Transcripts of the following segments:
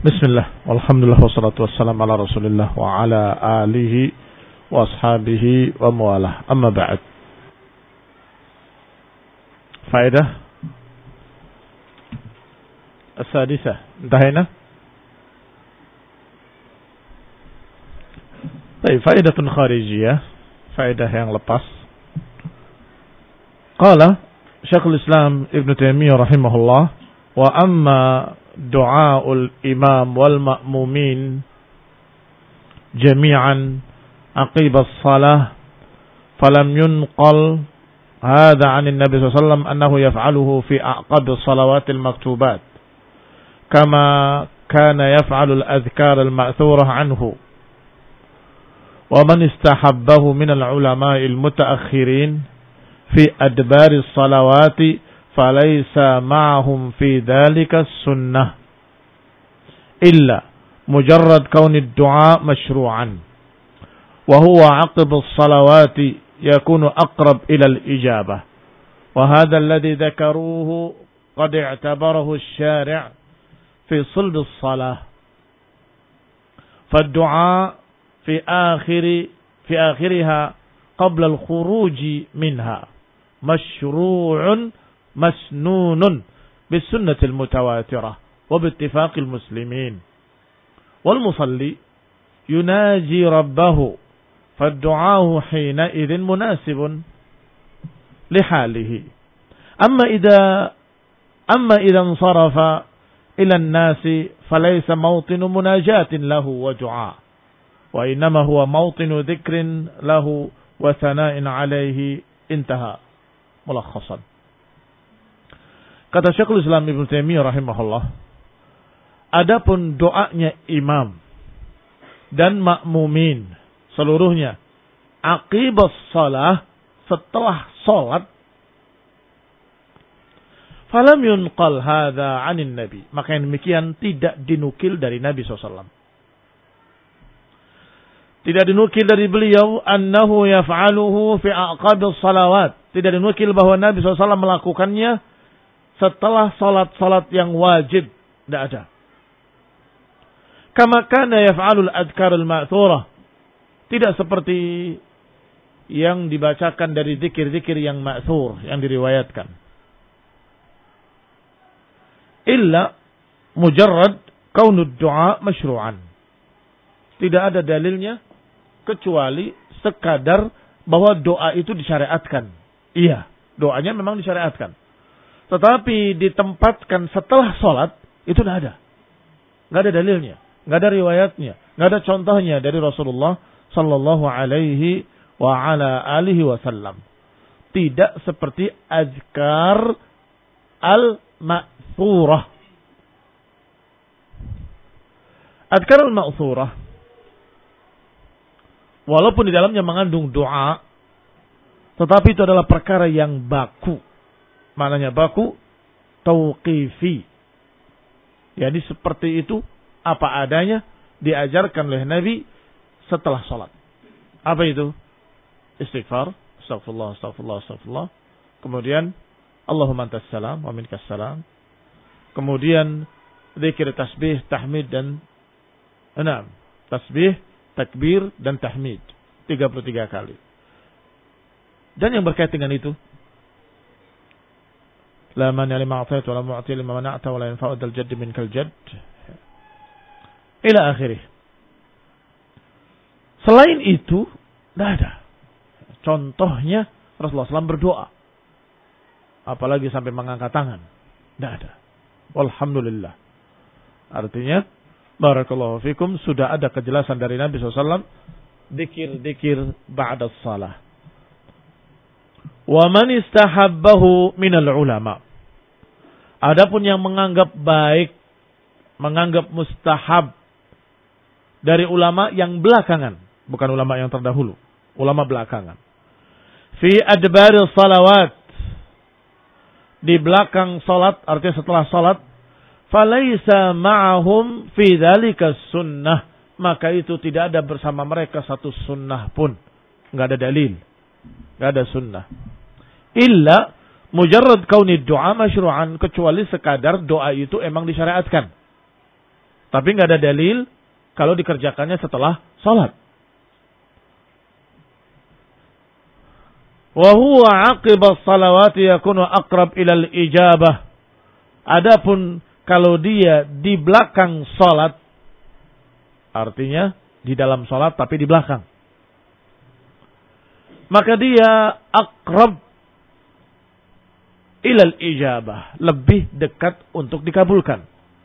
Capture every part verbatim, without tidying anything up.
Bismillah, walhamdulillah, wassalatu wassalamu ala rasulillah wa ala alihi wa ashabihi wa mualah. Amma ba'd. Faedah As-sadisah, intahayna. Baik, faedatun kharijiyah, faedah yang lepas. Qala Syekhul Islam Ibn Taimiyah rahimahullah, wa amma du'aul imam wal ma'mumin jami'an aqibas salah falam yunqal hadha 'an an-nabi sallallahu alaihi wasallam annahu yaf'aluhu fi aqab as-salawatil maktubat kama kana yaf'alu al-adhkar al-ma'thurah anhu wa man istahabbahu min al-ulama'i al-mutaakhirin fi adbar as-salawati فليس معهم في ذلك السنة إلا مجرد كون الدعاء مشروعا وهو عقب الصلوات يكون أقرب إلى الإجابة وهذا الذي ذكروه قد اعتبره الشارع في صلب الصلاة فالدعاء في آخر في آخرها قبل الخروج منها مشروع مسنون بالسنة المتواترة وباتفاق المسلمين والمصلي يناجي ربه فالدعاء حينئذ مناسب لحاله أما إذا أما إذا انصرف إلى الناس فليس موطن مناجاة له ودعاء وإنما هو موطن ذكر له وثناء عليه انتهى ملخصا. Kata Syekhul Islam Ibn Taimiyah rahimahullah, adapun doanya imam dan makmumin seluruhnya aqibas salah, setelah salat, falam yunqal hadza 'anin nabi, maka yang demikian tidak dinukil dari Nabi sallallahu alaihi wasallam. Tidak dinukil dari beliau annahu yaf'aluhu fi aqabis salawat, tidak dinukil bahwa Nabi sallallahu alaihi wasallam melakukannya setelah salat-salat yang wajib, tidak ada. Kama kana yaf'alul adhkar al-ma'thurah, tidak seperti yang dibacakan dari zikir-zikir yang ma'thur, yang diriwayatkan. Illa mujarrad kaunud du'a masyru'an. Tidak ada dalilnya kecuali sekadar bahwa doa itu disyariatkan. Iya, doanya memang disyariatkan. Tetapi ditempatkan setelah sholat, itu tidak ada. Tidak ada dalilnya. Tidak ada riwayatnya. Tidak ada contohnya dari Rasulullah sallallahu alaihi wa ala alihi wasallam. Tidak seperti azkar al-ma'thurah. Azkar al-ma'thurah, walaupun di dalamnya mengandung doa, tetapi itu adalah perkara yang baku. Maknanya baku, tauqifi. Jadi seperti itu, apa adanya, diajarkan oleh Nabi setelah sholat. Apa itu? Istighfar, astagfirullah, astagfirullah, astagfirullah. Kemudian, Allahumma antas salam, wa minkas salam. Kemudian, zikir tasbih, tahmid, dan enam. Tasbih, takbir, dan tahmid. tiga puluh tiga kali. Dan yang berkaitan dengan itu, la mani lima a'tayta wa la mu'ti lima mana'ta wa la yanfa'u dzal jadd minkal jadd ila akhirih. Selain itu tidak ada. Contohnya Rasulullah sallallahu alaihi wasallam berdoa, apalagi sampai mengangkat tangan, tidak ada. Walhamdulillah. Artinya barakallahu fikum, sudah ada kejelasan dari Nabi sallallahu alaihi wasallam dzikir-dzikir ba'da shalah. Wa man istahabbahu minal ulama. Adapun yang menganggap baik, menganggap mustahab dari ulama yang belakangan, bukan ulama yang terdahulu, ulama belakangan. Fi adbari salawat, di belakang salat, artinya setelah salat, falaisa ma'ahum fi dzalika sunnah, maka itu tidak ada bersama mereka satu sunnah pun, enggak ada dalil, enggak ada sunnah. Illa mujarrad kauni doa masyru'an, kecuali sekadar doa itu emang disyariatkan. Tapi nggak ada dalil kalau dikerjakannya setelah salat. Wa huwa 'aqibas salawati yakunu aqrab ilal ijabah. Adapun kalau dia di belakang salat, artinya di dalam salat tapi di belakang, maka dia aqrab ilal ijabah, lebih dekat untuk dikabulkan.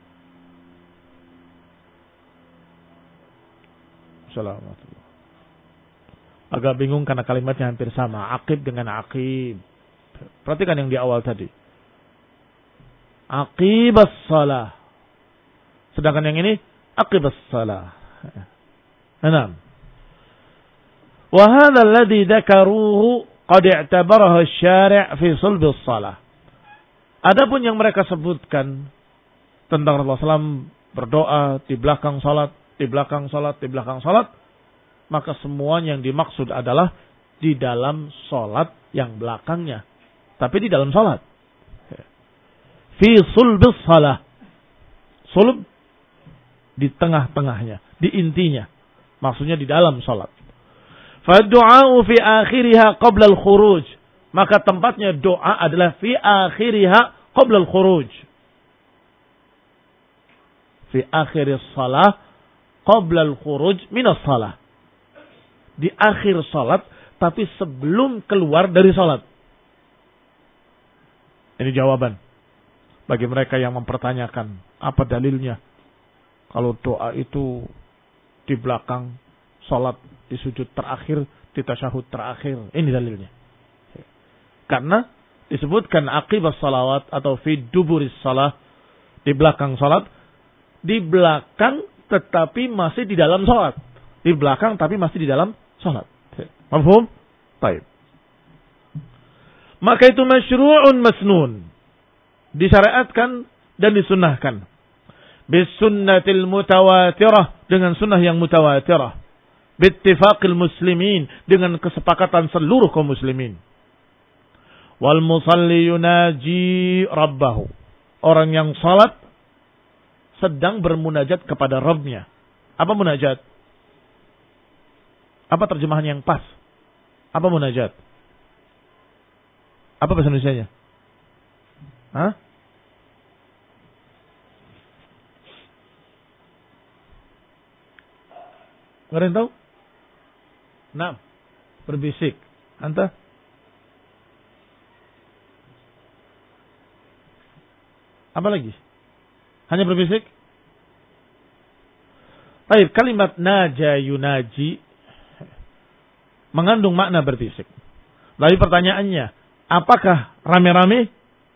Assalamualaikum. Agak bingung karena kalimatnya hampir sama. Aqib dengan aqib. Perhatikan yang di awal tadi. Aqibas salah. Sedangkan yang ini aqibas salah. Enam. Wa hadha alladhi dzakaruhu qad i'tabarahu asy-syari' fi sulbis salah. Adapun yang mereka sebutkan tentang Rasulullah sallallahu alaihi wasallam berdoa di belakang salat, di belakang salat, di belakang salat, maka semuanya yang dimaksud adalah di dalam salat yang belakangnya, tapi di dalam salat. Fi sulbis salah. Sulb di tengah-tengahnya, di intinya. Maksudnya di dalam salat. Fa du'a'u fi akhiriha qabla al-khuruj. Maka tempatnya doa adalah fi akhiriha qabla al-khuruj. Fi akhiris salah qabla al-khuruj minas salah. Di akhir salat tapi sebelum keluar dari salat. Ini jawaban bagi mereka yang mempertanyakan apa dalilnya kalau doa itu di belakang salat, di sujud terakhir, di tasyahud terakhir. Ini dalilnya. Karena disebutkan aqibas salawat atau fi duburis salah, di belakang salat, di belakang tetapi masih di dalam salat. Di belakang tapi masih di dalam salat. Mafhum? Baik. Maka itu masyru'un masnun. Disyariatkan dan disunnahkan. Bisunnatil mutawatirah, dengan sunnah yang mutawatirah. Bittifaqil muslimin, dengan kesepakatan seluruh kaum muslimin. Wal musalli yunaji rabbahu. Orang yang salat sedang bermunajat kepada Rabbnya. Apa munajat? Apa terjemahan yang pas? Apa munajat? Apa bahasa Indonesianya? Hah? Nggak ada yang tahu? Nah, berbisik. Anta? Apa lagi? Hanya berbisik? Baik, kalimat naja yunaji mengandung makna berbisik. Lalu pertanyaannya, apakah rame-rame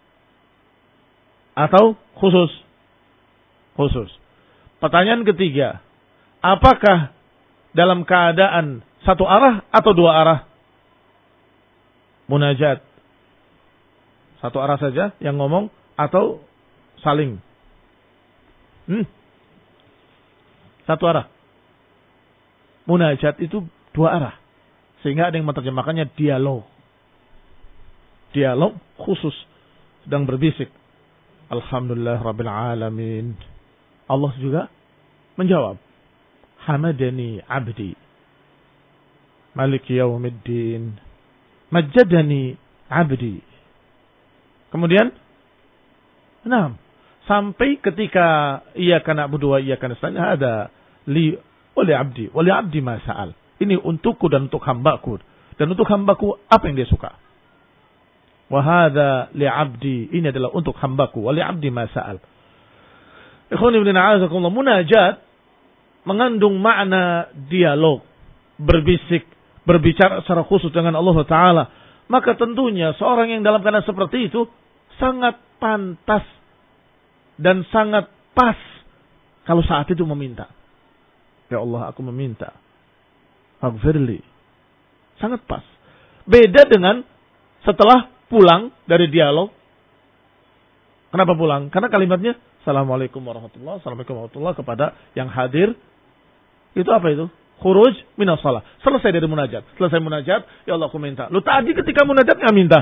atau khusus? Khusus. Pertanyaan ketiga, apakah dalam keadaan satu arah atau dua arah? Munajat. Satu arah saja yang ngomong atau saling? Hmm. Satu arah. Munajat itu dua arah. Sehingga ada yang menerjemahkannya dialog. Dialog khusus. Sedang berbisik. Alhamdulillah Rabbil Alamin. Allah juga menjawab. Hamadani abdi. Maliki yaumiddin. Majjadani abdi. Kemudian. Nah. Sampai ketika iyyaka na'budu wa iyyaka nasta'in. Ada li oleh abdi. Oleh abdi ma sa'al. Ini untukku dan untuk hambaku. Dan untuk hambaku apa yang dia suka. Wa hadza li abdi. Ini adalah untuk hambaku. Wa li abdi ma sa'al. Ikhwani ibn a'azakumullah. Munajat mengandung makna dialog. Berbisik. Berbicara secara khusus dengan Allah Ta'ala. Maka tentunya seorang yang dalam keadaan seperti itu sangat pantas dan sangat pas kalau saat itu meminta. Ya Allah, aku meminta. Faghfirli. Sangat pas. Beda dengan setelah pulang dari dialog. Kenapa pulang? Karena kalimatnya Assalamualaikum warahmatullahi wabarakatuh. Assalamualaikum warahmatullahi wabarakatuh kepada yang hadir. Itu apa itu? Khuruj minas shalah. Selesai dari munajat. Selesai munajat, ya Allah aku minta. Lu tadi ketika munajat enggak minta.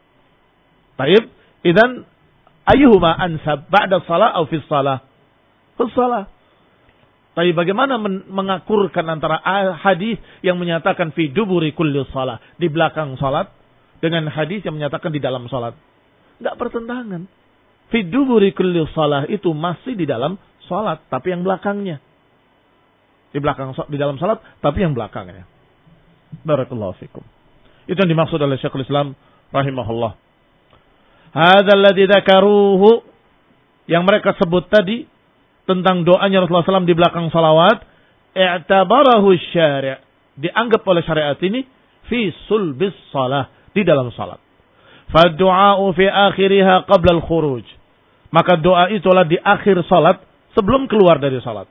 Baik, idzan ayyuhuma ansab ba'da shalah atau fi shalah? shalah. Tapi bagaimana men- mengakurkan antara hadis yang menyatakan fi duburi kulli shalah, di belakang salat, dengan hadis yang menyatakan di dalam salat? Enggak bertentangan. Fi duburi kulli shalah itu masih di dalam salat, tapi yang belakangnya. Di belakang di dalam salat, tapi yang belakangnya. Barakallahu fikum. Itu yang dimaksud oleh Syekhul Islam rahimahullah. Hadzal ladzi dzakaruhu, yang mereka sebut tadi tentang doanya Rasulullah shallallahu alaihi wasallam di belakang salawat, i'tabarahu syari', dianggap oleh syariat ini fi sulbis salah, di dalam salat. Fa du'a'u fi akhiriha qabla al-khuruj, maka doa itulah di akhir salat sebelum keluar dari salat.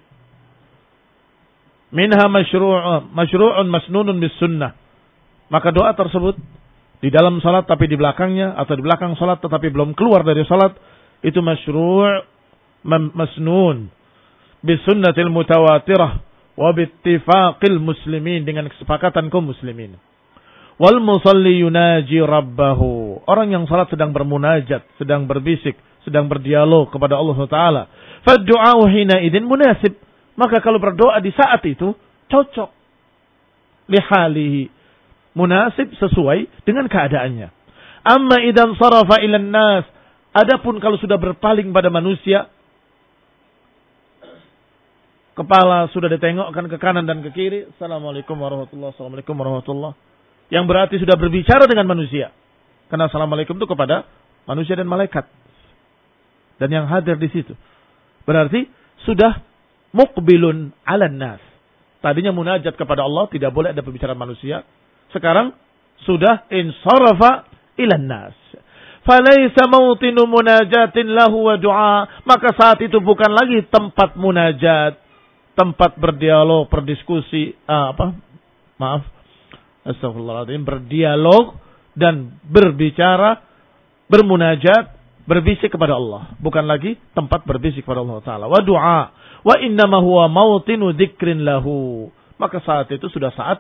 Minha masyru'un masyru'un masnunun bis sunnah, maka doa tersebut di dalam salat tapi di belakangnya, atau di belakang salat tetapi belum keluar dari salat, itu masyru' masnun bisunnatil mutawatirah wa bittifaqil muslimin, dengan kesepakatan kaum muslimin. Wal musalli yunaji rabbahu, orang yang salat sedang bermunajat, sedang berbisik, sedang berdialog kepada Allah Taala. Faddu'a'u hina idzin munasib, maka kalau berdoa di saat itu cocok, lihalihi, munasib, sesuai dengan keadaannya. Amma idan sarafa ilan nas, adapun kalau sudah berpaling pada manusia, kepala sudah ditengokkan ke kanan dan ke kiri, Assalamualaikum warahmatullahi wabarakatuh, Assalamualaikum warahmatullahi wabarakatuh, yang berarti sudah berbicara dengan manusia. Karena Assalamualaikum itu kepada manusia dan malaikat, dan yang hadir di situ. Berarti sudah muqbilun 'alan nas. Tadinya munajat kepada Allah, tidak boleh ada pembicaraan manusia. Sekarang sudah insarafa ilan nas. Falaysa mawtinu munajatin lahu wa du'a, maka saat itu bukan lagi tempat munajat, tempat berdialog, berdiskusi, ah, apa? Maaf. Astagfirullahaladzim, berdialog dan berbicara, bermunajat, berbisik kepada Allah. Bukan lagi tempat berbisik kepada Allah Ta'ala. Wa du'a. Wa innama huwa mawtinu dzikrin lahu. Maka saat itu sudah saat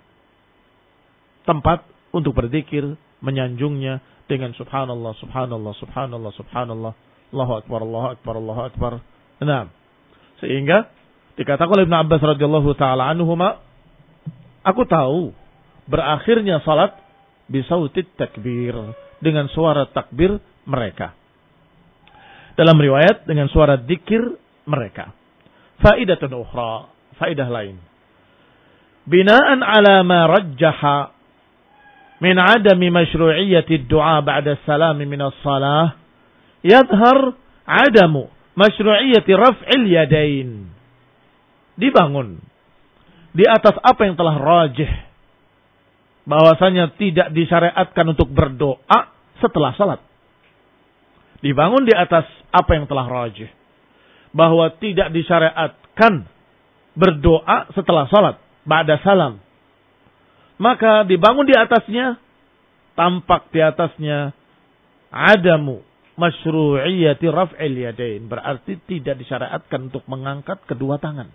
tempat untuk berzikir, menyanjungnya dengan subhanallah, subhanallah, subhanallah, subhanallah, Allahu akbar, Allahu akbar, Allahu akbar. Nah, sehingga dikatakan oleh Ibnu Abbas radhiyallahu taala anhuma, aku tahu berakhirnya salat bisautit takbir, dengan suara takbir mereka. Dalam riwayat dengan suara zikir mereka. Faidatun ukhra, faidah lain. Binaan ala ma rajjaha min adami masyru'iyyati ad-du'a ba'da as-salam min as-salah, yadhhar adamu masyru'iyyati raf'il yadain. Dibangun di atas apa yang telah rajih, bahwasanya tidak disyariatkan untuk berdoa setelah salat. Dibangun di atas apa yang telah rajih, bahwa tidak disyariatkan berdoa setelah salat, ba'da salam. Maka dibangun di atasnya, tampak di atasnya adamu masyru'iyyati raf'il yadain, berarti tidak disyariatkan untuk mengangkat kedua tangan.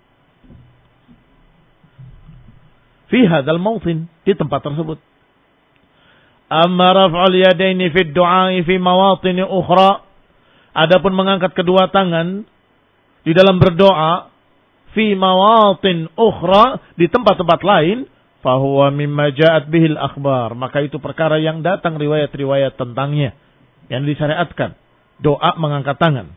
Fi hadzal mawtin, di tempat tersebut. Amma raf'ul yadaini fi du'a'i fi mawatin ukhra, adapun mengangkat kedua tangan di dalam berdoa fi mawatin ukhra, di tempat-tempat lain, fahuwa mimma ja'at bihil akhbar, maka itu perkara yang datang riwayat-riwayat tentangnya, yang disyariatkan doa mengangkat tangan.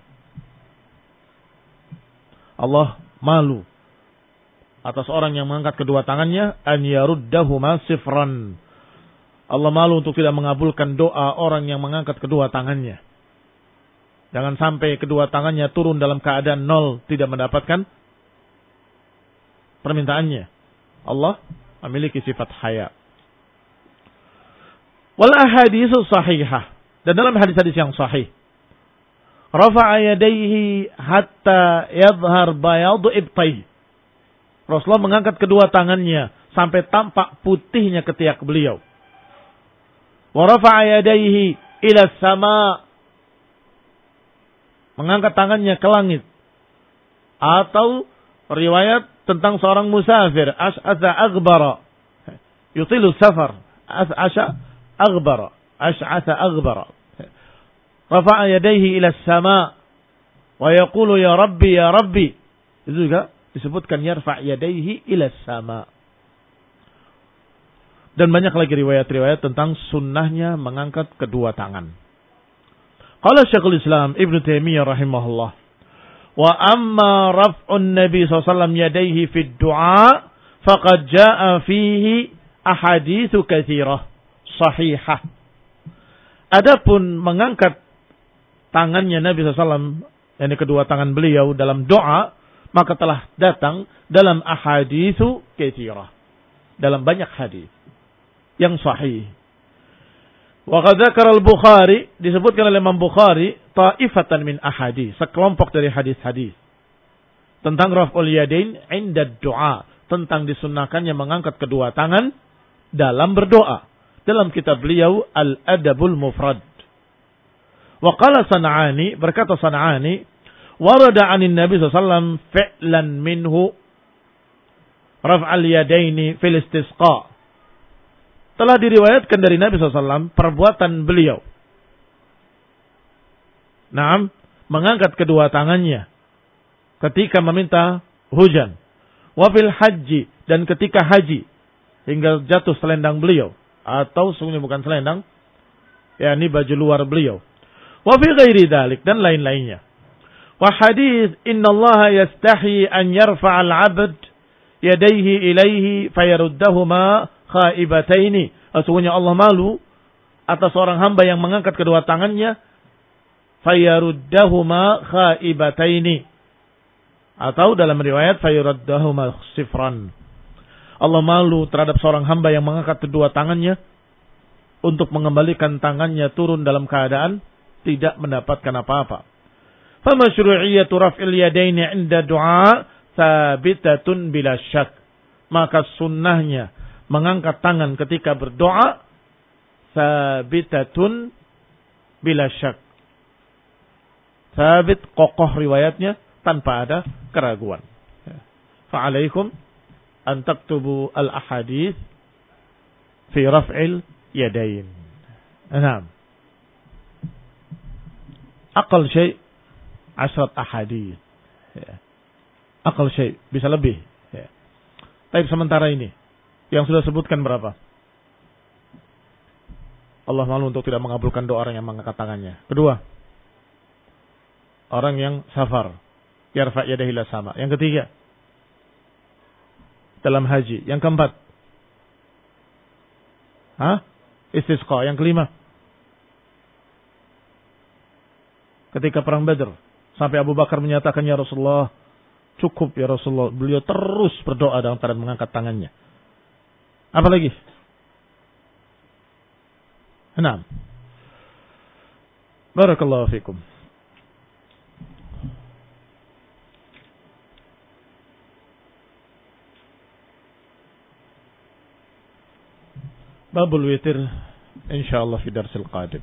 Allah malu atas orang yang mengangkat kedua tangannya, an yaruddahuma sifran. Allah malu untuk tidak mengabulkan doa orang yang mengangkat kedua tangannya. Jangan sampai kedua tangannya turun dalam keadaan nol, tidak mendapatkan permintaannya. Allah memiliki sifat haya. Wal ahaditsu sahihah, dan dalam hadis-hadis yang sahih, rafa'a yadayhi hatta yadhhar bayadu ibtai. Rasulullah mengangkat kedua tangannya sampai tampak putihnya ketiak beliau. Wa rafa'a yadayhi ila sama, mengangkat tangannya ke langit. Atau riwayat tentang seorang musafir, as'atha aghbara, yutilu safar, as'asha aghbara, as'atha aghbara. Rafa'a yadayhi ila sama, Wa yaqulu ya Rabbi ya Rabbi. Itu juga disebutkan yarfa' yadayhi ila sama. Dan banyak lagi riwayat-riwayat tentang sunnahnya mengangkat kedua tangan. Qala Syekhul Islam Ibn Taimiyah rahimahullah. Wa amma raf'un Nabi sallallahu alaihi wasallam yadayhi fid du'a faqad jaa'a fihi ahaditsu katsirah sahihah. Adapun mengangkat tangannya Nabi sallallahu alaihi wasallam, yakni kedua tangan beliau dalam doa, maka telah datang dalam ahaditsu katsirah, dalam banyak hadis yang sahih. Wa qad dzakara al-Bukhari, disebutkan oleh Imam Bukhari, ta'ifatan min ahadits, sekelompok dari hadis-hadis tentang raf'ul yadain 'inda du'a, tentang disunnahkannya mengangkat kedua tangan dalam berdoa. Dalam kitab beliau Al-Adabul Mufrad. Wa qala San'ani, berkata San'ani, warada 'anin Nabi sallallahu alaihi wasallam fi'lan minhu raf'al yadaini fil istisqa. Telah diriwayatkan dari Nabi sallallahu alaihi wasallam perbuatan beliau. Naam, mengangkat kedua tangannya ketika meminta hujan. Wa fil haji, dan ketika haji hingga jatuh selendang beliau, atau sungguhnya bukan selendang, yakni baju luar beliau. Wa fi ghairi dzalik, dan lain-lainnya. Wa hadis innallaha yastahi an yarfa'al 'abd yadayhi ilaihi fayaruddahuma khaibataini. Sesungguhnya Allah malu atas seorang hamba yang mengangkat kedua tangannya fayaruddahuma khaibataini, atau dalam riwayat fayaruddahuma sifran. Allah malu terhadap seorang hamba yang mengangkat kedua tangannya untuk mengembalikan tangannya turun dalam keadaan tidak mendapatkan apa-apa. Fa masyru'iyyatu raf'il yadaini 'inda du'a tsabitatun bila syak. Maka sunnahnya mengangkat tangan ketika berdoa tsabitatun bila syak. Tsabit, kokoh riwayatnya tanpa ada keraguan. Fa alaikum an taktubu al-ahadits fi raf'il yadain. Naam. Aqal syai' asrat ahadits. Aqal syai' bisa lebih. Tapi sementara ini yang sudah sebutkan berapa? Allah malu untuk tidak mengabulkan doa orang yang mengangkat tangannya. Kedua, orang yang safar, yarfa' yadayhi ila sama. Yang ketiga, dalam haji. Yang keempat, hah? Istisqa. Yang kelima, ketika perang Badr, sampai Abu Bakar menyatakan, ya Rasulullah, cukup ya Rasulullah. Beliau terus berdoa dalam keadaan mengangkat tangannya. Apa lagi? Enam. Barakallahu fikum. Babul witir insyaallah fi darsil qadim.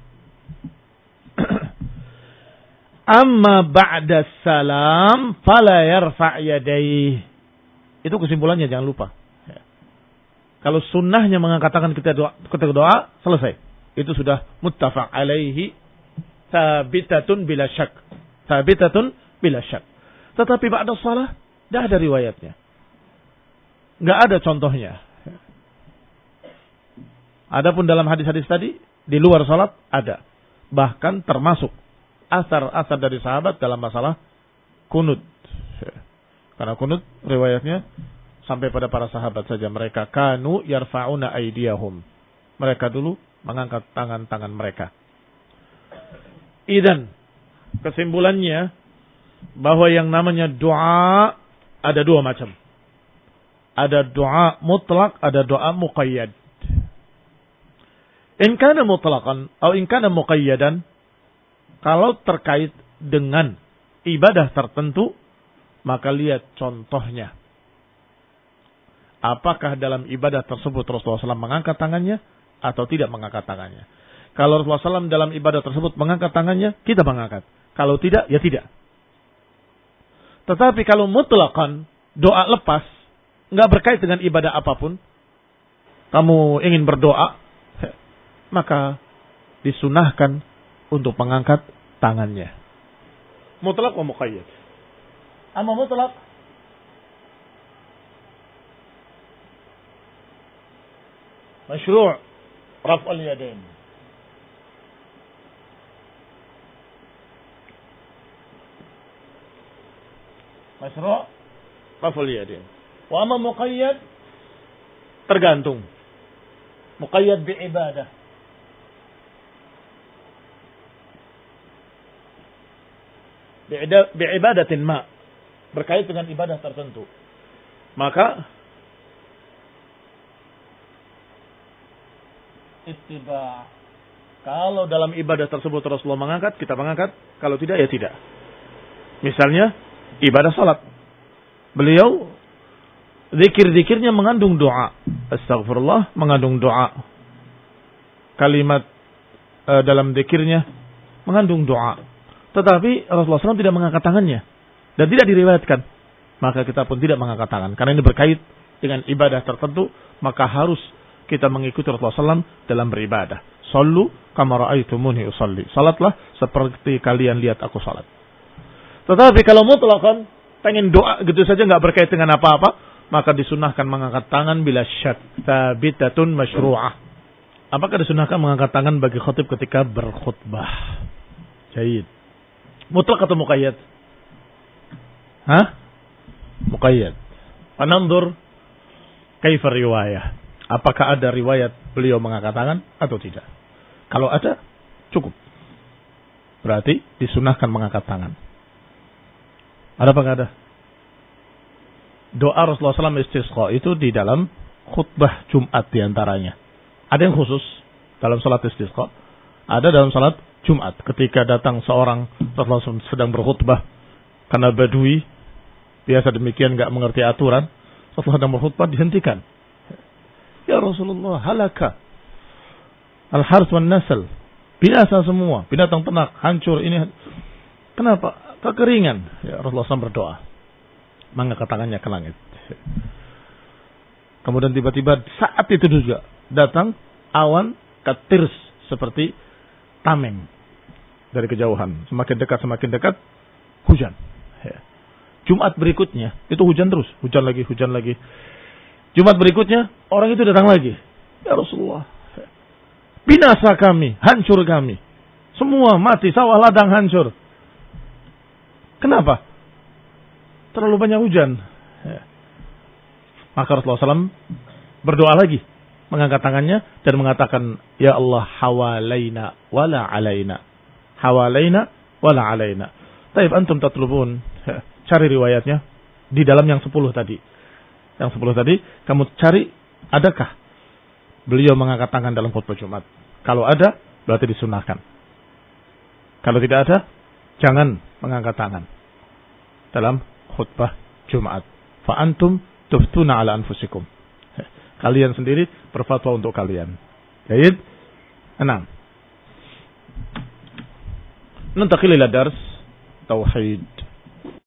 Amma ba'da salam fala yarfa' yadayhi. Itu kesimpulannya, jangan lupa. Kalau sunnahnya mengangkat tangan ketika doa, ketika doa, selesai. Itu sudah muttafaq alaihi tsabitatun bila syak. Tsabitatun bila syak. Tetapi ba'da shalah tidak ada riwayatnya. Enggak ada contohnya. Adapun dalam hadis-hadis tadi di luar salat ada. Bahkan termasuk asar-asar dari sahabat dalam masalah kunut. Karena kunut riwayatnya sampai pada para sahabat saja, mereka kanu yarfa'una aydiyahum. Mereka dulu mengangkat tangan-tangan mereka. Idan kesimpulannya bahwa yang namanya doa ada dua macam. Ada doa mutlak, ada doa muqayyad. In kana mutlaqan atau in kana muqayyadan, kalau terkait dengan ibadah tertentu, maka lihat contohnya. Apakah dalam ibadah tersebut Rasulullah shallallahu alaihi wasallam mengangkat tangannya atau tidak mengangkat tangannya? Kalau Rasulullah shallallahu alaihi wasallam dalam ibadah tersebut mengangkat tangannya, kita mengangkat. Kalau tidak, ya tidak. Tetapi kalau mutlaqan, doa lepas, nggak berkait dengan ibadah apapun, kamu ingin berdoa, maka disunahkan untuk mengangkat tangannya. Mutlaq wa muqayyad. Amma mutlaq masyru' raf' al-yadain. Masyru' raf' al-yadain. Wa amma muqayyad tergantung. Muqayyad bi ibadah. Bi ibadatin ma, berkait dengan ibadah tertentu. Maka ittiba. Kalau dalam ibadah tersebut Rasulullah mengangkat, kita mengangkat. Kalau tidak, ya tidak. Misalnya ibadah salat. Beliau zikir-zikirnya mengandung doa. Astagfirullah mengandung doa. Kalimat e, dalam zikirnya mengandung doa. Tetapi Rasulullah shallallahu alaihi wasallam tidak mengangkat tangannya. Dan tidak diriwayatkan. Maka kita pun tidak mengangkat tangan. Karena ini berkait dengan ibadah tertentu. Maka harus kita mengikuti Rasulullah shallallahu alaihi wasallam dalam beribadah. Sallu kama ra'aitumuni usalli. Salatlah seperti kalian lihat aku salat. Tetapi kalau mutlaqan pengen doa gitu saja nggak berkait dengan apa-apa, maka disunahkan mengangkat tangan bila syak thabitatun masyru'ah. Apakah disunahkan mengangkat tangan bagi khatib ketika berkhutbah? Jayid. Mutlaq atau muqayyad? Hah? Muqayyad. Panandur kaifa riwayah. Apakah ada riwayat beliau mengangkat tangan atau tidak? Kalau ada, cukup. Berarti disunahkan mengangkat tangan. Ada apa enggak ada? Doa Rasulullah shallallahu alaihi wasallam istisqa itu di dalam khutbah Jumat diantaranya. Ada yang khusus dalam salat istisqa. Ada dalam salat Jumat. Ketika datang seorang Rasulullah shallallahu alaihi wasallam sedang berkhutbah. Karena badui. Biasa demikian enggak mengerti aturan. Rasulullah sedang berkhutbah dihentikan. Ya Rasulullah halaka. Al-harth wan nasl. Binasa semua. Binatang ternak hancur ini. Kenapa? Kekeringan. Ya Rasulullah shallallahu alaihi wasallam berdoa. Mengangkat tangannya ke langit. Kemudian tiba-tiba saat itu juga datang awan katirs seperti tameng dari kejauhan. Semakin dekat semakin dekat hujan. Jumat berikutnya itu hujan terus, hujan lagi, hujan lagi. Jumat berikutnya orang itu datang lagi. Ya Rasulullah, binasa kami, hancur kami. Semua mati, sawah ladang hancur. Kenapa? Terlalu banyak hujan. Ya. Maka Rasulullah shallallahu alaihi wasallam berdoa lagi. Mengangkat tangannya dan mengatakan, Ya Allah hawalaina wala alaina. Hawalaina wala alaina. Taib antum tatlubun. Ya. Cari riwayatnya. Di dalam yang sepuluh tadi. Yang sepuluh tadi. Kamu cari, adakah beliau mengangkat tangan dalam khutbah Jumat? Kalau ada, berarti disunahkan. Kalau tidak ada, jangan mengangkat tangan dalam khutbah Jumat. Fa antum tuftuna ala anfusikum. Kalian sendiri berfatwa untuk kalian. Baik. enam. Nantakil ila dars tauhid.